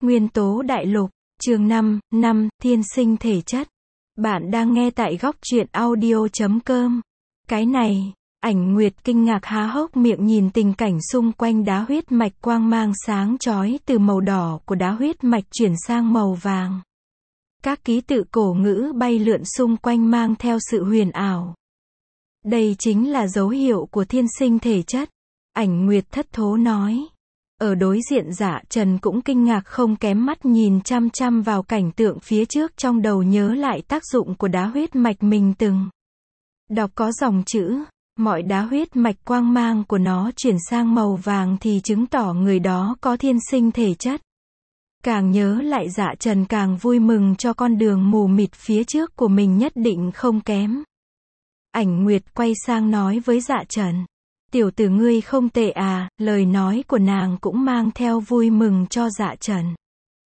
Nguyên tố đại lục, chương 5, thiên sinh thể chất. Bạn đang nghe tại góc truyện audio.com. Cái này, Ảnh Nguyệt kinh ngạc há hốc miệng nhìn tình cảnh xung quanh đá huyết mạch quang mang sáng chói từ màu đỏ của đá huyết mạch chuyển sang màu vàng. Các ký tự cổ ngữ bay lượn xung quanh mang theo sự huyền ảo. Đây chính là dấu hiệu của thiên sinh thể chất. Ảnh Nguyệt thất thố nói. Ở đối diện Dạ Trần cũng kinh ngạc không kém mắt nhìn chăm chăm vào cảnh tượng phía trước, trong đầu nhớ lại tác dụng của đá huyết mạch mình từng đọc có dòng chữ, mọi đá huyết mạch quang mang của nó chuyển sang màu vàng thì chứng tỏ người đó có thiên sinh thể chất. Càng nhớ lại Dạ Trần càng vui mừng cho con đường mù mịt phía trước của mình nhất định không kém. Ảnh Nguyệt quay sang nói với Dạ Trần. Tiểu tử ngươi không tệ à, lời nói của nàng cũng mang theo vui mừng cho Dạ Trần.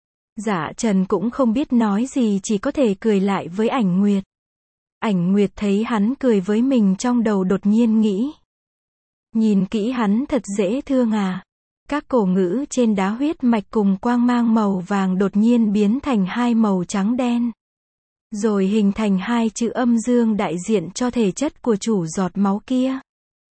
Dạ Trần cũng không biết nói gì, chỉ có thể cười lại với Ảnh Nguyệt. Ảnh Nguyệt thấy hắn cười với mình trong đầu đột nhiên nghĩ. Nhìn kỹ hắn thật dễ thương à. Các cổ ngữ trên đá huyết mạch cùng quang mang màu vàng đột nhiên biến thành hai màu trắng đen. Rồi hình thành hai chữ âm dương đại diện cho thể chất của chủ giọt máu kia.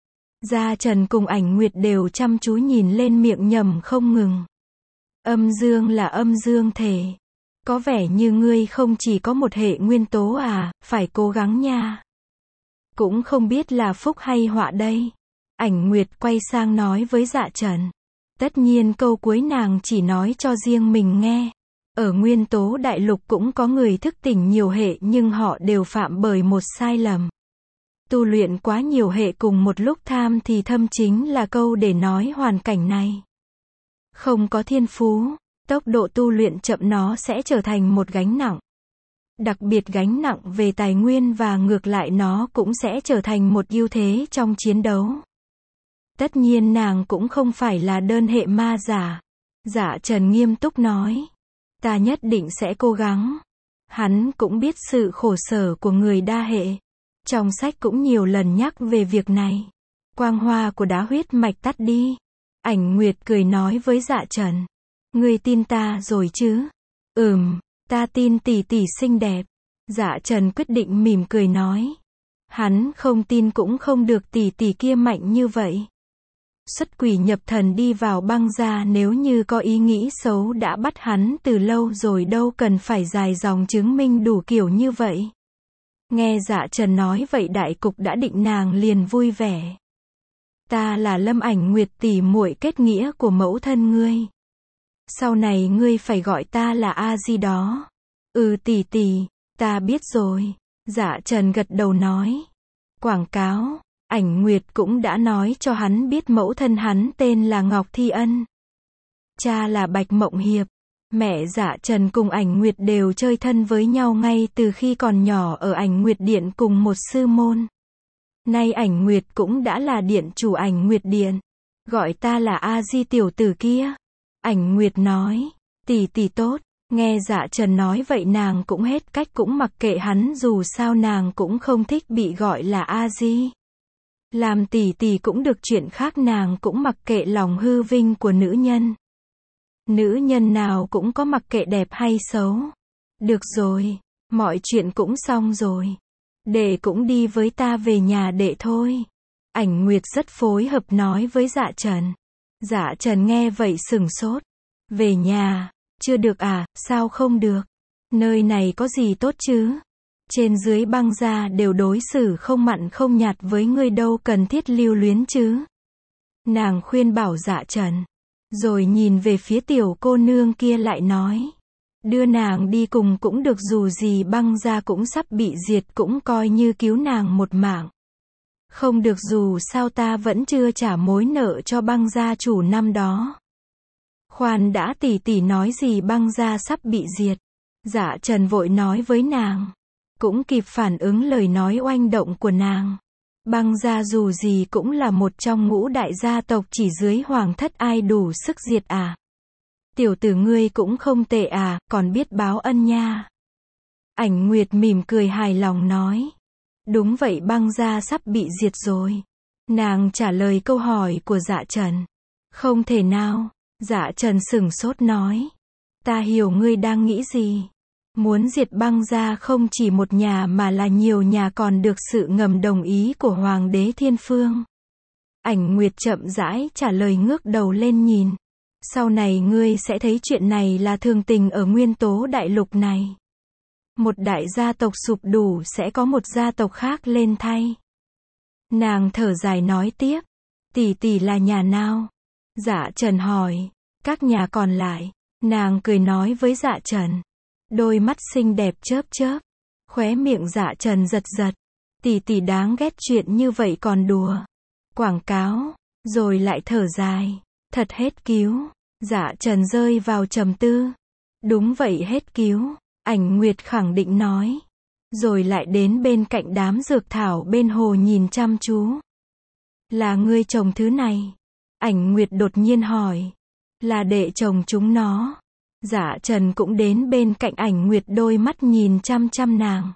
Dạ Trần cùng Ảnh Nguyệt đều chăm chú nhìn lên, miệng nhẩm không ngừng. Âm dương là âm dương thể. Có vẻ như ngươi không chỉ có một hệ nguyên tố à, phải cố gắng nha. Cũng không biết là phúc hay họa đây. Ảnh Nguyệt quay sang nói với Dạ Trần. Tất nhiên câu cuối nàng chỉ nói cho riêng mình nghe. Ở nguyên tố đại lục cũng có người thức tỉnh nhiều hệ, nhưng họ đều phạm bởi một sai lầm. Tu luyện quá nhiều hệ cùng một lúc tham thì thâm, chính là câu để nói hoàn cảnh này. Không có thiên phú, tốc độ tu luyện chậm, nó sẽ trở thành một gánh nặng. Đặc biệt gánh nặng về tài nguyên, và ngược lại nó cũng sẽ trở thành một ưu thế trong chiến đấu. Tất nhiên nàng cũng không phải là đơn hệ ma giả. Dạ Trần nghiêm túc nói. Ta nhất định sẽ cố gắng. Hắn cũng biết sự khổ sở của người đa hệ. Trong sách cũng nhiều lần nhắc về việc này. Quang hoa của đá huyết mạch tắt đi. Ảnh Nguyệt cười nói với Dạ Trần. Ngươi tin ta rồi chứ? Ta tin tỷ tỷ xinh đẹp. Dạ Trần quyết định mỉm cười nói. Hắn không tin cũng không được, tỷ tỷ kia mạnh như vậy. Xuất quỷ nhập thần đi vào băng gia, nếu như có ý nghĩ xấu đã bắt hắn từ lâu rồi, đâu cần phải dài dòng chứng minh đủ kiểu như vậy. Nghe Dạ Trần nói vậy, đại cục đã định, nàng liền vui vẻ. Ta là Lâm Ảnh Nguyệt, tỷ muội kết nghĩa của mẫu thân ngươi. Sau này ngươi phải gọi ta là A Di đó. Tỷ tỷ, ta biết rồi. Dạ Trần gật đầu nói. Quảng cáo, Ảnh Nguyệt cũng đã nói cho hắn biết mẫu thân hắn tên là Ngọc Thi Ân. Cha là Bạch Mộng Hiệp. Mẹ Dạ Trần cùng Ảnh Nguyệt đều chơi thân với nhau ngay từ khi còn nhỏ, ở Ảnh Nguyệt Điện cùng một sư môn. Nay Ảnh Nguyệt cũng đã là điện chủ Ảnh Nguyệt Điện. Gọi ta là A Di tiểu tử kia. Ảnh Nguyệt nói. Tỷ tỷ tốt. Nghe Dạ Trần nói vậy nàng cũng hết cách, cũng mặc kệ hắn, dù sao nàng cũng không thích bị gọi là A Di. Làm tỷ tỷ cũng được, chuyện khác nàng cũng mặc kệ lòng hư vinh của nữ nhân. Nữ nhân nào cũng có, mặc kệ đẹp hay xấu. Được rồi, mọi chuyện cũng xong rồi. Đệ cũng đi với ta về nhà đệ thôi. Ảnh Nguyệt rất phối hợp nói với Dạ Trần. Dạ Trần nghe vậy sửng sốt. Về nhà? Chưa được à, sao không được? Nơi này có gì tốt chứ? Trên dưới băng gia đều đối xử không mặn không nhạt với ngươi, đâu cần thiết lưu luyến chứ. Nàng khuyên bảo Dạ Trần. Rồi nhìn về phía tiểu cô nương kia lại nói. Đưa nàng đi cùng cũng được, dù gì băng gia cũng sắp bị diệt, cũng coi như cứu nàng một mạng. Không được, dù sao ta vẫn chưa trả mối nợ cho băng gia chủ năm đó. Khoan đã, tỷ tỷ nói gì băng gia sắp bị diệt? Dạ Trần vội nói với nàng. Cũng kịp phản ứng lời nói oanh động của nàng. Băng gia dù gì cũng là một trong ngũ đại gia tộc, chỉ dưới hoàng thất ai đủ sức diệt à? Tiểu tử ngươi cũng không tệ à, còn biết báo ân nha. Ảnh Nguyệt mỉm cười hài lòng nói. Đúng vậy, băng gia sắp bị diệt rồi. Nàng trả lời câu hỏi của Dạ Trần. Không thể nào. Dạ Trần sửng sốt nói. Ta hiểu ngươi đang nghĩ gì. Muốn diệt Băng gia không chỉ một nhà mà là nhiều nhà, còn được sự ngầm đồng ý của Hoàng đế Thiên Phương. Ảnh Nguyệt chậm rãi trả lời, ngước đầu lên nhìn. Sau này ngươi sẽ thấy chuyện này là thường tình ở nguyên tố đại lục này. Một đại gia tộc sụp đổ sẽ có một gia tộc khác lên thay. Nàng thở dài nói tiếp. Tỷ tỷ là nhà nào? Dạ Trần hỏi. Các nhà còn lại. Nàng cười nói với Dạ Trần. Đôi mắt xinh đẹp chớp chớp. Khóe miệng Dạ Trần giật giật. Tỷ tỷ đáng ghét, chuyện như vậy còn đùa. Quảng cáo. Rồi lại thở dài. Thật hết cứu. Dạ Trần rơi vào trầm tư. Đúng vậy, hết cứu. Ảnh Nguyệt khẳng định nói. Rồi lại đến bên cạnh đám dược thảo bên hồ nhìn chăm chú. Là ngươi trồng thứ này? Ảnh Nguyệt đột nhiên hỏi. Là đệ trồng chúng nó. Dạ Trần cũng đến bên cạnh Ảnh Nguyệt, đôi mắt nhìn chăm chăm nàng.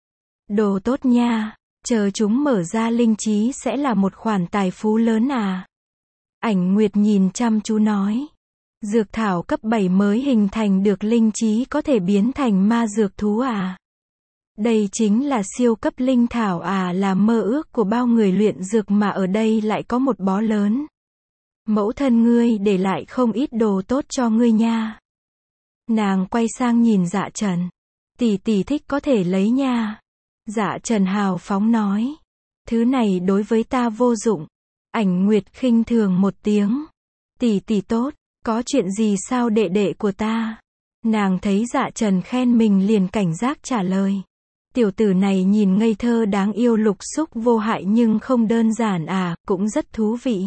Đồ tốt nha, chờ chúng mở ra linh trí sẽ là một khoản tài phú lớn à. Ảnh Nguyệt nhìn chăm chú nói. Dược thảo cấp 7 mới hình thành được linh trí có thể biến thành ma dược thú à? Đây chính là siêu cấp linh thảo à, là mơ ước của bao người luyện dược mà ở đây lại có một bó lớn. Mẫu thân ngươi để lại không ít đồ tốt cho ngươi nha. Nàng quay sang nhìn Dạ Trần. Tỷ tỷ thích có thể lấy nha. Dạ Trần hào phóng nói. Thứ này đối với ta vô dụng. Ảnh Nguyệt khinh thường một tiếng. Tỷ tỷ tốt, có chuyện gì sao đệ đệ của ta? Nàng thấy Dạ Trần khen mình liền cảnh giác trả lời. Tiểu tử này nhìn ngây thơ đáng yêu, lục xúc vô hại nhưng không đơn giản à, cũng rất thú vị.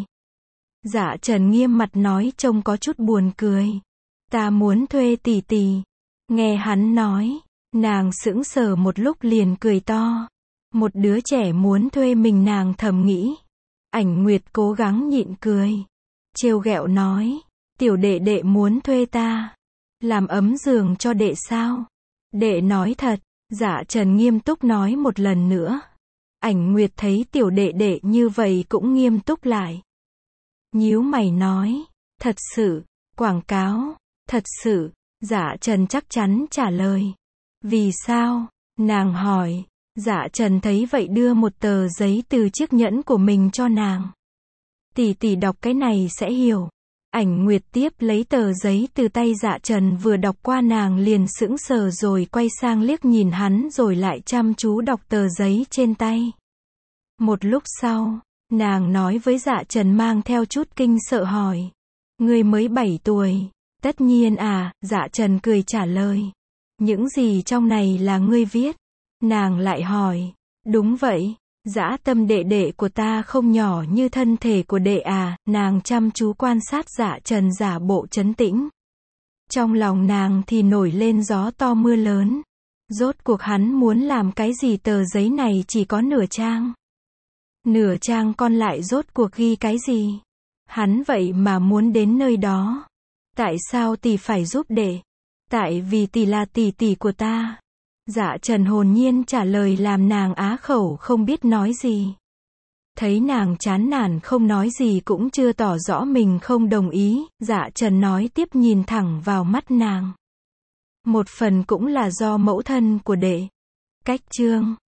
Dạ Trần nghiêm mặt nói, trông có chút buồn cười. Ta muốn thuê tỷ tỷ. Nghe hắn nói, nàng sững sờ một lúc liền cười to. Một đứa trẻ muốn thuê mình, nàng thầm nghĩ. Ảnh Nguyệt cố gắng nhịn cười. Trêu ghẹo nói, tiểu đệ đệ muốn thuê ta. Làm ấm giường cho đệ sao? Đệ nói thật. Dạ Trần nghiêm túc nói một lần nữa. Ảnh Nguyệt thấy tiểu đệ đệ như vậy cũng nghiêm túc lại. Nhíu mày nói, thật sự, quảng cáo, thật sự. Dạ Trần chắc chắn trả lời. Vì sao? Nàng hỏi. Dạ Trần thấy vậy đưa một tờ giấy từ chiếc nhẫn của mình cho nàng. Tỷ tỷ đọc cái này sẽ hiểu. Ảnh Nguyệt tiếp lấy tờ giấy từ tay Dạ Trần, vừa đọc qua nàng liền sững sờ rồi quay sang liếc nhìn hắn rồi lại chăm chú đọc tờ giấy trên tay. Một lúc sau, nàng nói với Dạ Trần mang theo chút kinh sợ hỏi. Ngươi mới 7 tuổi. Tất nhiên à, Dạ Trần cười trả lời. Những gì trong này là ngươi viết? Nàng lại hỏi. Đúng vậy. Dã tâm đệ đệ của ta không nhỏ như thân thể của đệ à. Nàng chăm chú quan sát Dạ Trần giả bộ trấn tĩnh. Trong lòng nàng thì nổi lên gió to mưa lớn. Rốt cuộc hắn muốn làm cái gì? Tờ giấy này chỉ có nửa trang. Nửa trang còn lại rốt cuộc ghi cái gì? Hắn vậy mà muốn đến nơi đó. Tại sao tỷ phải giúp đệ? Tại vì tỷ là tỷ tỷ của ta. Dạ Trần hồn nhiên trả lời làm nàng á khẩu không biết nói gì. Thấy nàng chán nản không nói gì cũng chưa tỏ rõ mình không đồng ý, Dạ Trần nói tiếp nhìn thẳng vào mắt nàng. Một phần cũng là do mẫu thân của đệ. Cách chương